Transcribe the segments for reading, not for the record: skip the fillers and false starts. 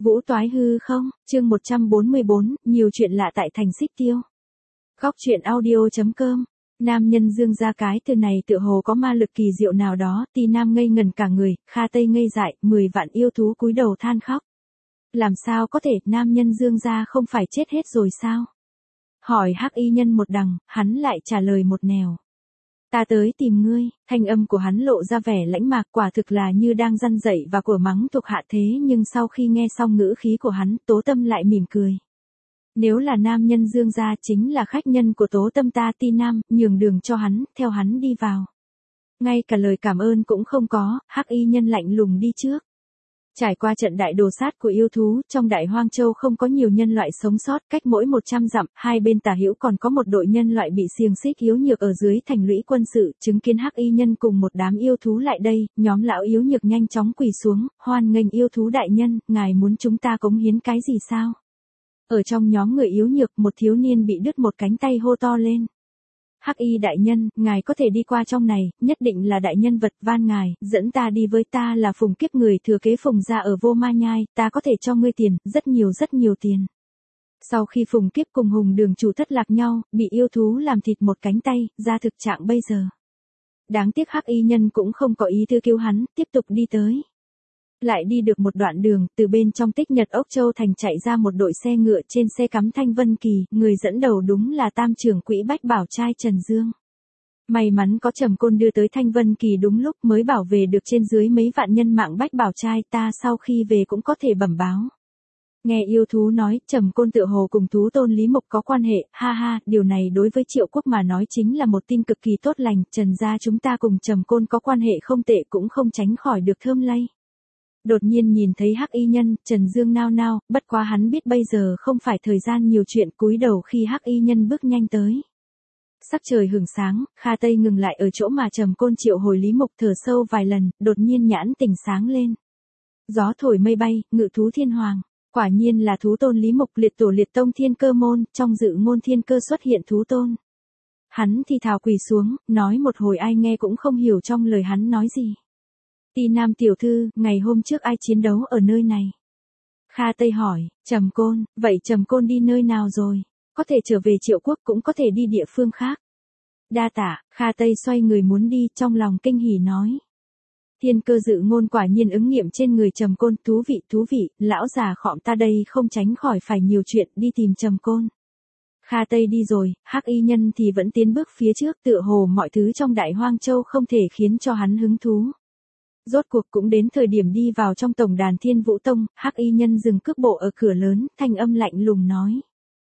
Vũ toái hư không, chương 144, nhiều chuyện lạ tại thành Xích Tiêu. Góc truyện audio.com. Nam nhân dương ra cái từ này tựa hồ có ma lực kỳ diệu nào đó, Ti Nam ngây ngần cả người, Kha Tây ngây dại, 10 vạn yêu thú cúi đầu than khóc. Làm sao có thể, nam nhân dương ra không phải chết hết rồi sao? Hỏi Hắc Y nhân một đằng, hắn lại trả lời một nẻo. Ta tới tìm ngươi, thanh âm của hắn lộ ra vẻ lãnh mạc, quả thực là như đang răn dạy và của mắng thuộc hạ, thế nhưng sau khi nghe xong ngữ khí của hắn, Tố Tâm lại mỉm cười. Nếu là nam nhân dương gia chính là khách nhân của Tố Tâm ta, Ti Nam, nhường đường cho hắn, theo hắn đi vào. Ngay cả lời cảm ơn cũng không có, Hắc Y nhân lạnh lùng đi trước. Trải qua trận đại đồ sát của yêu thú, trong Đại Hoang Châu không có nhiều nhân loại sống sót, cách mỗi 100 dặm, hai bên tả hữu còn có một đội nhân loại bị xiềng xích yếu nhược ở dưới thành lũy quân sự, chứng kiến Hắc Y nhân cùng một đám yêu thú lại đây, nhóm lão yếu nhược nhanh chóng quỳ xuống, hoan nghênh yêu thú đại nhân, ngài muốn chúng ta cống hiến cái gì sao? Ở trong nhóm người yếu nhược, một thiếu niên bị đứt một cánh tay hô to lên. Hắc Y đại nhân, ngài có thể đi qua trong này, nhất định là đại nhân vật, van ngài, dẫn ta đi với, ta là Phùng Kiếp, người thừa kế Phùng gia ở Vô Ma Nhai, ta có thể cho ngươi tiền, rất nhiều tiền. Sau khi Phùng Kiếp cùng Hùng Đường chủ thất lạc nhau, bị yêu thú làm thịt một cánh tay, ra thực trạng bây giờ. Đáng tiếc Hắc Y nhân cũng không có ý tư cứu hắn, tiếp tục đi tới. Lại đi được một đoạn đường, từ bên trong Tích Nhật Ốc Châu thành chạy ra một đội xe ngựa, trên xe cắm Thanh Vân Kỳ, người dẫn đầu đúng là Tam trưởng quỹ Bách Bảo trai Trần Dương. May mắn có Trầm Côn đưa tới Thanh Vân Kỳ đúng lúc, mới bảo vệ được trên dưới mấy vạn nhân mạng Bách Bảo trai, ta sau khi về cũng có thể bẩm báo. Nghe yêu thú nói, Trầm Côn tựa hồ cùng thú tôn Lý Mục có quan hệ, ha ha, điều này đối với Triệu Quốc mà nói chính là một tin cực kỳ tốt lành, Trần gia chúng ta cùng Trầm Côn có quan hệ không tệ, cũng không tránh khỏi được thơm lây. Đột nhiên nhìn thấy Hắc Y nhân, Trần Dương nao nao, bất quá hắn biết bây giờ không phải thời gian nhiều chuyện, cúi đầu khi Hắc Y nhân bước nhanh tới. Sắc trời hửng sáng, Kha Tây ngừng lại ở chỗ mà Trầm Côn triệu hồi Lý Mục, thở sâu vài lần, đột nhiên nhãn tình sáng lên. Gió thổi mây bay, ngự thú thiên hoàng, quả nhiên là thú tôn Lý Mục, liệt tổ liệt tông thiên cơ môn, trong dự ngôn thiên cơ xuất hiện thú tôn. Hắn thì thào quỳ xuống, nói một hồi ai nghe cũng không hiểu trong lời hắn nói gì. Ti Nam tiểu thư, ngày hôm trước ai chiến đấu ở nơi này? Kha Tây hỏi, Trầm Côn, vậy Trầm Côn đi nơi nào rồi? Có thể trở về Triệu Quốc, cũng có thể đi địa phương khác. Đa tạ, Kha Tây xoay người muốn đi, trong lòng kinh hỉ nói. Thiên cơ dự ngôn quả nhiên ứng nghiệm trên người Trầm Côn, thú vị, lão già khọm ta đây không tránh khỏi phải nhiều chuyện, đi tìm Trầm Côn. Kha Tây đi rồi, Hắc Y nhân thì vẫn tiến bước phía trước, tựa hồ mọi thứ trong Đại Hoang Châu không thể khiến cho hắn hứng thú. Rốt cuộc cũng đến thời điểm đi vào trong tổng đàn Thiên Vũ Tông, Hắc Y nhân dừng cước bộ ở cửa lớn, thanh âm lạnh lùng nói.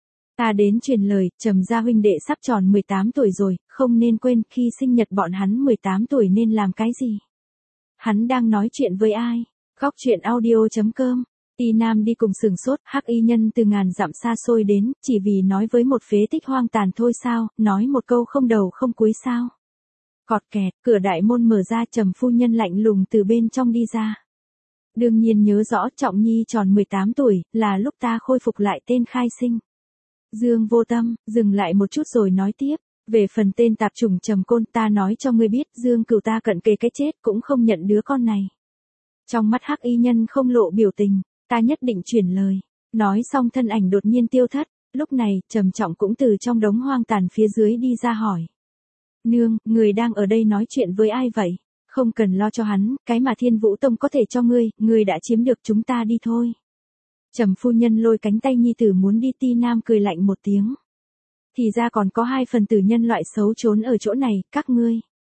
Ta đến truyền lời, Trầm gia huynh đệ sắp tròn 18 tuổi rồi, không nên quên khi sinh nhật bọn hắn 18 tuổi nên làm cái gì. Hắn đang nói chuyện với ai? Góc truyện audio.com. Ti Nam đi cùng sừng sốt, Hắc Y nhân từ ngàn dặm xa xôi đến, chỉ vì nói với một phế tích hoang tàn thôi sao, nói một câu không đầu không cuối sao. Cọt kẹt, cửa đại môn mở ra, Trầm phu nhân lạnh lùng từ bên trong đi ra. Đương nhiên nhớ rõ Trọng Nhi tròn 18 tuổi, là lúc ta khôi phục lại tên khai sinh. Dương Vô Tâm, dừng lại một chút rồi nói tiếp, về phần tên tạp chủng Trầm Côn, ta nói cho ngươi biết, Dương cửu ta cận kề cái chết cũng không nhận đứa con này. Trong mắt Hắc Y nhân không lộ biểu tình, ta nhất định chuyển lời. Nói xong thân ảnh đột nhiên tiêu thất, lúc này, Trầm Trọng cũng từ trong đống hoang tàn phía dưới đi ra hỏi. Nương, người đang ở đây nói chuyện với ai vậy? Không cần lo cho hắn, cái mà Thiên Vũ Tông có thể cho ngươi đã chiếm được, chúng ta đi thôi. Trầm phu nhân lôi cánh tay nhi tử muốn đi, Ti Nam cười lạnh một tiếng. Thì ra còn có hai phần tử nhân loại xấu trốn ở chỗ này, các ngươi.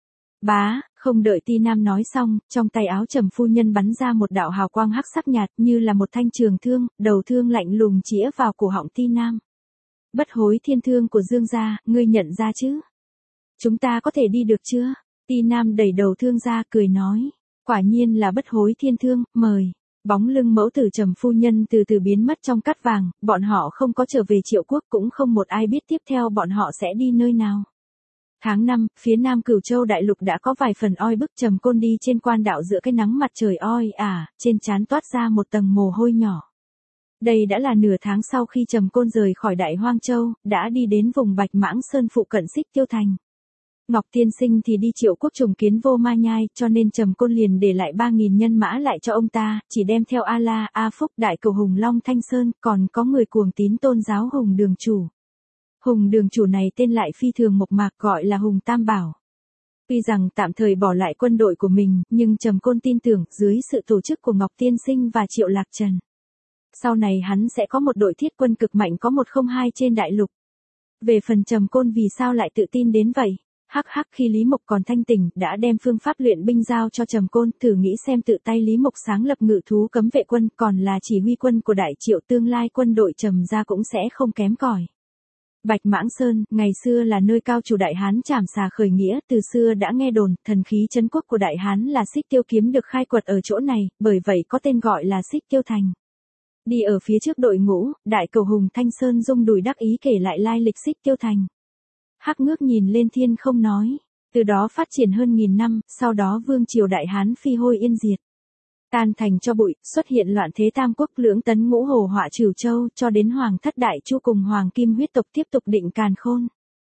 Bá, không đợi Ti Nam nói xong, trong tay áo Trầm phu nhân bắn ra một đạo hào quang hắc sắc nhạt như là một thanh trường thương, đầu thương lạnh lùng chĩa vào cổ họng Ti Nam. Bất hối thiên thương của Dương gia, ngươi nhận ra chứ? Chúng ta có thể đi được chưa? Ti Nam đẩy đầu thương ra, cười nói. Quả nhiên là bất hối thiên thương, mời. Bóng lưng mẫu tử Trầm phu nhân từ từ biến mất trong cát vàng, bọn họ không có trở về Triệu Quốc, cũng không một ai biết tiếp theo bọn họ sẽ đi nơi nào. Tháng 5, phía Nam Cửu Châu đại lục đã có vài phần oi bức, Trầm Côn đi trên quan đạo giữa cái nắng mặt trời oi ả, trên trán toát ra một tầng mồ hôi nhỏ. Đây đã là nửa tháng sau khi Trầm Côn rời khỏi Đại Hoang Châu, đã đi đến vùng Bạch Mãng Sơn phụ cận Xích Tiêu thành. Ngọc Tiên Sinh thì đi Triệu Quốc trùng kiến Vô Ma Nhai, cho nên Trầm Côn liền để lại 3.000 nhân mã lại cho ông ta, chỉ đem theo A La, A Phúc, Đại Cầu Hùng Long Thanh Sơn, còn có người cuồng tín tôn giáo Hùng Đường Chủ. Hùng Đường Chủ này tên lại phi thường mộc mạc, gọi là Hùng Tam Bảo. Tuy rằng tạm thời bỏ lại quân đội của mình, nhưng Trầm Côn tin tưởng dưới sự tổ chức của Ngọc Tiên Sinh và Triệu Lạc Trần, sau này hắn sẽ có một đội thiết quân cực mạnh có 102 trên đại lục. Về phần Trầm Côn vì sao lại tự tin đến vậy? Hắc hắc, khi Lý Mộc còn thanh tỉnh, đã đem phương pháp luyện binh giao cho Trầm Côn, thử nghĩ xem tự tay Lý Mộc sáng lập Ngự Thú Cấm Vệ Quân, còn là chỉ huy quân của Đại Triệu, tương lai quân đội Trầm gia cũng sẽ không kém cỏi. Bạch Mãng Sơn, ngày xưa là nơi cao chủ Đại Hán Trảm Xà khởi nghĩa, từ xưa đã nghe đồn, thần khí trấn quốc của Đại Hán là Xích Tiêu Kiếm được khai quật ở chỗ này, bởi vậy có tên gọi là Xích Tiêu Thành. Đi ở phía trước đội ngũ, Đại Cầu Hùng Thanh Sơn rung đùi đắc ý kể lại lai lịch Xích Tiêu Thành. Hắc ngước nhìn lên thiên không nói, từ đó phát triển hơn 1000 năm, sau đó vương triều Đại Hán phi hôi yên diệt. Tan thành cho bụi, xuất hiện loạn thế tam quốc lưỡng tấn ngũ hồ họa Trửu Châu, cho đến Hoàng thất Đại Chu cùng Hoàng Kim huyết tộc tiếp tục định càn khôn.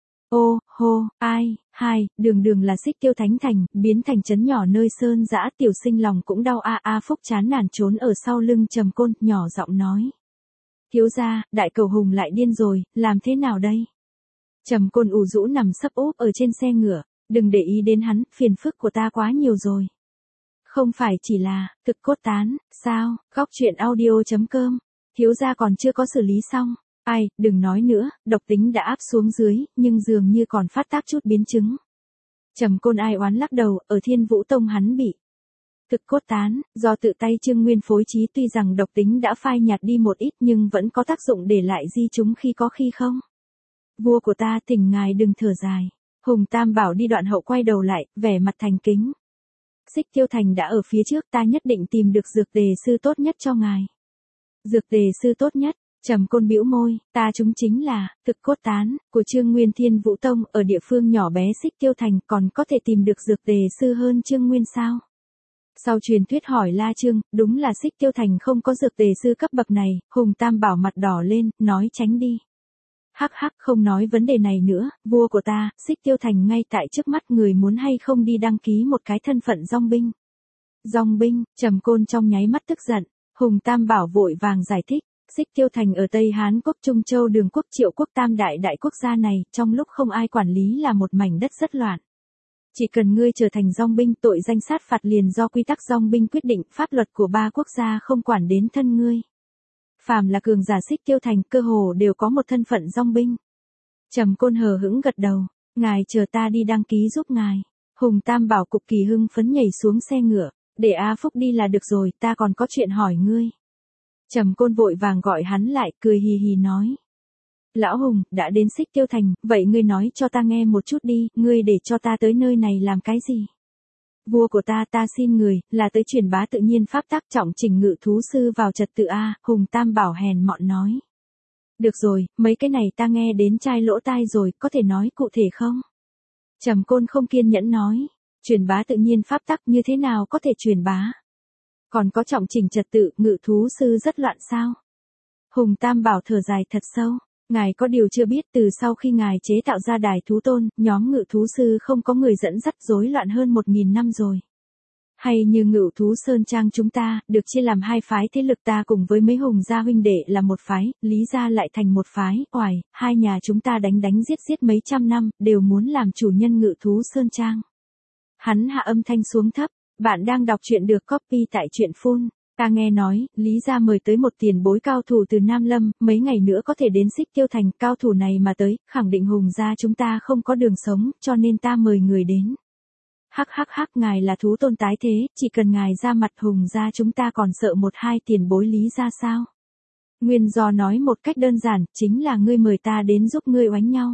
Ô, hô, ai, hai, đường là Xích Tiêu Thánh Thành, biến thành trấn nhỏ nơi sơn dã, Tiểu Sinh lòng cũng đau a. Phúc chán nản trốn ở sau lưng Trầm Côn, nhỏ giọng nói. Thiếu gia, Đại Cầu Hùng lại điên rồi, làm thế nào đây? Trầm Côn ủ rũ nằm sấp úp ở trên xe ngựa, đừng để ý đến hắn, phiền phức của ta quá nhiều rồi. Không phải chỉ là, thực cốt tán, sao, góc truyện audio.com, thiếu gia còn chưa có xử lý xong. Ai, đừng nói nữa, độc tính đã áp xuống dưới, nhưng dường như còn phát tác chút biến chứng. Trầm Côn ai oán lắc đầu, ở Thiên Vũ Tông hắn bị thực cốt tán, do tự tay Trương Nguyên phối trí, tuy rằng độc tính đã phai nhạt đi một ít nhưng vẫn có tác dụng để lại di chúng khi có khi không. Vua của ta, thỉnh ngài đừng thở dài. Hùng Tam Bảo đi đoạn hậu quay đầu lại, vẻ mặt thành kính. Xích Tiêu Thành đã ở phía trước, ta nhất định tìm được dược tề sư tốt nhất cho ngài. Dược tề sư tốt nhất? Trầm Côn bĩu môi, ta chúng chính là thực cốt tán của Trương Nguyên Thiên Vũ Tông, ở địa phương nhỏ bé Xích Tiêu Thành, còn có thể tìm được dược tề sư hơn Trương Nguyên sao? Sau truyền thuyết hỏi La Trương, đúng là Xích Tiêu Thành không có dược tề sư cấp bậc này. Hùng Tam Bảo mặt đỏ lên, nói tránh đi. Hắc hắc, không nói vấn đề này nữa, vua của ta, Xích Tiêu Thành ngay tại trước mắt, người muốn hay không đi đăng ký một cái thân phận dong binh? Dong binh? Trầm Côn trong nháy mắt tức giận. Hùng Tam Bảo vội vàng giải thích. Xích Tiêu Thành ở Tây Hán Quốc, Trung Châu, Đường Quốc, Triệu Quốc, tam đại quốc gia này, trong lúc không ai quản lý là một mảnh đất rất loạn. Chỉ cần ngươi trở thành dong binh, tội danh sát phạt liền do quy tắc dong binh quyết định, pháp luật của 3 quốc gia không quản đến thân ngươi. Phàm là cường giả Xích Tiêu Thành, cơ hồ đều có một thân phận dong binh. Trầm Côn hờ hững gật đầu, ngài chờ ta đi đăng ký giúp ngài. Hùng Tam Bảo cực kỳ hưng phấn nhảy xuống xe ngựa, để A Phúc đi là được rồi, ta còn có chuyện hỏi ngươi. Trầm Côn vội vàng gọi hắn lại, cười hì hì nói. Lão Hùng, đã đến Xích Tiêu Thành, vậy ngươi nói cho ta nghe một chút đi, ngươi để cho ta tới nơi này làm cái gì? Vua của ta xin người, là tới truyền bá tự nhiên pháp tắc, trọng trình ngự thú sư vào trật tự a. Hùng Tam Bảo hèn mọn nói. Được rồi, mấy cái này ta nghe đến chai lỗ tai rồi, có thể nói cụ thể không? Trầm Côn không kiên nhẫn nói. Truyền bá tự nhiên pháp tắc như thế nào có thể truyền bá? Còn có trọng trình trật tự, ngự thú sư rất loạn sao? Hùng Tam Bảo thở dài thật sâu. Ngài có điều chưa biết, từ sau khi ngài chế tạo ra Đài Thú Tôn, nhóm ngự thú sư không có người dẫn dắt, rối loạn hơn 1000 năm rồi. Hay như Ngự Thú Sơn Trang chúng ta, được chia làm 2 phái thế lực, ta cùng với mấy Hùng gia huynh đệ là một phái, Lý gia lại thành một phái, oài, hai nhà chúng ta đánh giết mấy trăm năm, đều muốn làm chủ nhân Ngự Thú Sơn Trang. Hắn hạ âm thanh xuống thấp, bạn đang đọc truyện được copy tại truyện Phun. Ta nghe nói, Lý gia mời tới một tiền bối cao thủ từ Nam Lâm, mấy ngày nữa có thể đến Xích Tiêu Thành, cao thủ này mà tới, khẳng định Hùng gia chúng ta không có đường sống, cho nên ta mời người đến. Hắc hắc hắc, ngài là thú tôn tái thế, chỉ cần ngài ra mặt, Hùng gia chúng ta còn sợ 1-2 tiền bối Lý gia sao? Nguyên do nói một cách đơn giản, chính là ngươi mời ta đến giúp ngươi oánh nhau.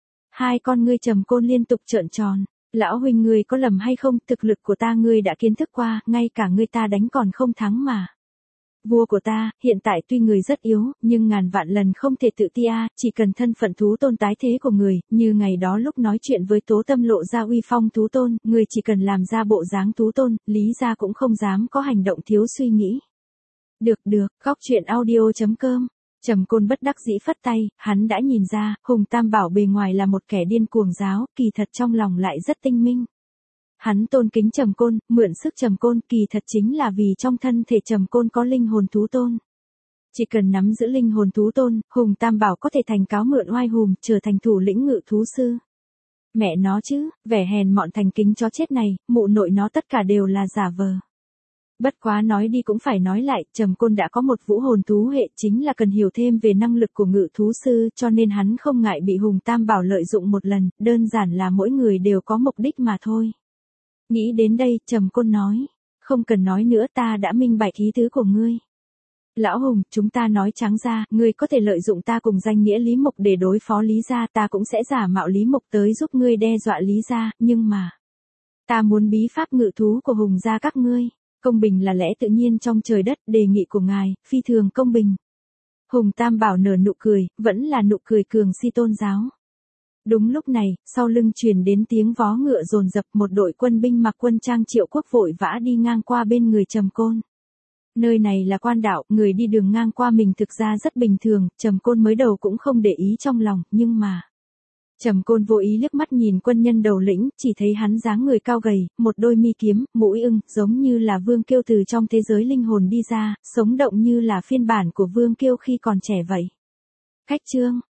Hai con ngươi Trầm Côn liên tục trợn tròn. Lão huynh, ngươi có lầm hay không, thực lực của ta ngươi đã kiến thức qua, ngay cả ngươi ta đánh còn không thắng mà. Vua của ta, hiện tại tuy người rất yếu, nhưng ngàn vạn lần không thể tự ti a, chỉ cần thân phận thú tôn tái thế của người, như ngày đó lúc nói chuyện với Tố Tâm lộ ra uy phong thú tôn, người chỉ cần làm ra bộ dáng thú tôn, Lý gia cũng không dám có hành động thiếu suy nghĩ. Được, góc truyện audio.com Trầm Côn bất đắc dĩ phất tay, hắn đã nhìn ra, Hùng Tam Bảo bề ngoài là một kẻ điên cuồng giáo, kỳ thật trong lòng lại rất tinh minh. Hắn tôn kính Trầm Côn, mượn sức Trầm Côn, kỳ thật chính là vì trong thân thể Trầm Côn có linh hồn thú tôn. Chỉ cần nắm giữ linh hồn thú tôn, Hùng Tam Bảo có thể thành cáo mượn oai hùng, trở thành thủ lĩnh ngự thú sư. Mẹ nó chứ, vẻ hèn mọn thành kính chó chết này, mụ nội nó tất cả đều là giả vờ. Bất quá nói đi cũng phải nói lại, Trầm Côn đã có một vũ hồn thú hệ, chính là cần hiểu thêm về năng lực của ngự thú sư, cho nên hắn không ngại bị Hùng Tam Bảo lợi dụng một lần, đơn giản là mỗi người đều có mục đích mà thôi. Nghĩ đến đây, Trầm Côn nói, không cần nói nữa, ta đã minh bạch ý tứ của ngươi. Lão Hùng, chúng ta nói trắng ra, ngươi có thể lợi dụng ta cùng danh nghĩa Lý Mục để đối phó Lý gia, ta cũng sẽ giả mạo Lý Mục tới giúp ngươi đe dọa Lý gia, nhưng mà ta muốn bí pháp ngự thú của Hùng gia các ngươi. Công bình là lẽ tự nhiên trong trời đất, đề nghị của ngài, phi thường công bình. Hùng Tam Bảo nở nụ cười, vẫn là nụ cười cường si tôn giáo. Đúng lúc này, sau lưng truyền đến tiếng vó ngựa dồn dập, một đội quân binh mặc quân trang Triệu Quốc vội vã đi ngang qua bên người Trầm Côn. Nơi này là quan đạo, người đi đường ngang qua mình thực ra rất bình thường, Trầm Côn mới đầu cũng không để ý trong lòng, nhưng mà Trầm Côn vô ý liếc mắt nhìn quân nhân đầu lĩnh, chỉ thấy hắn dáng người cao gầy, một đôi mi kiếm, mũi ưng, giống như là Vương Kiêu từ trong thế giới linh hồn đi ra, sống động như là phiên bản của Vương Kiêu khi còn trẻ vậy. Khách trương,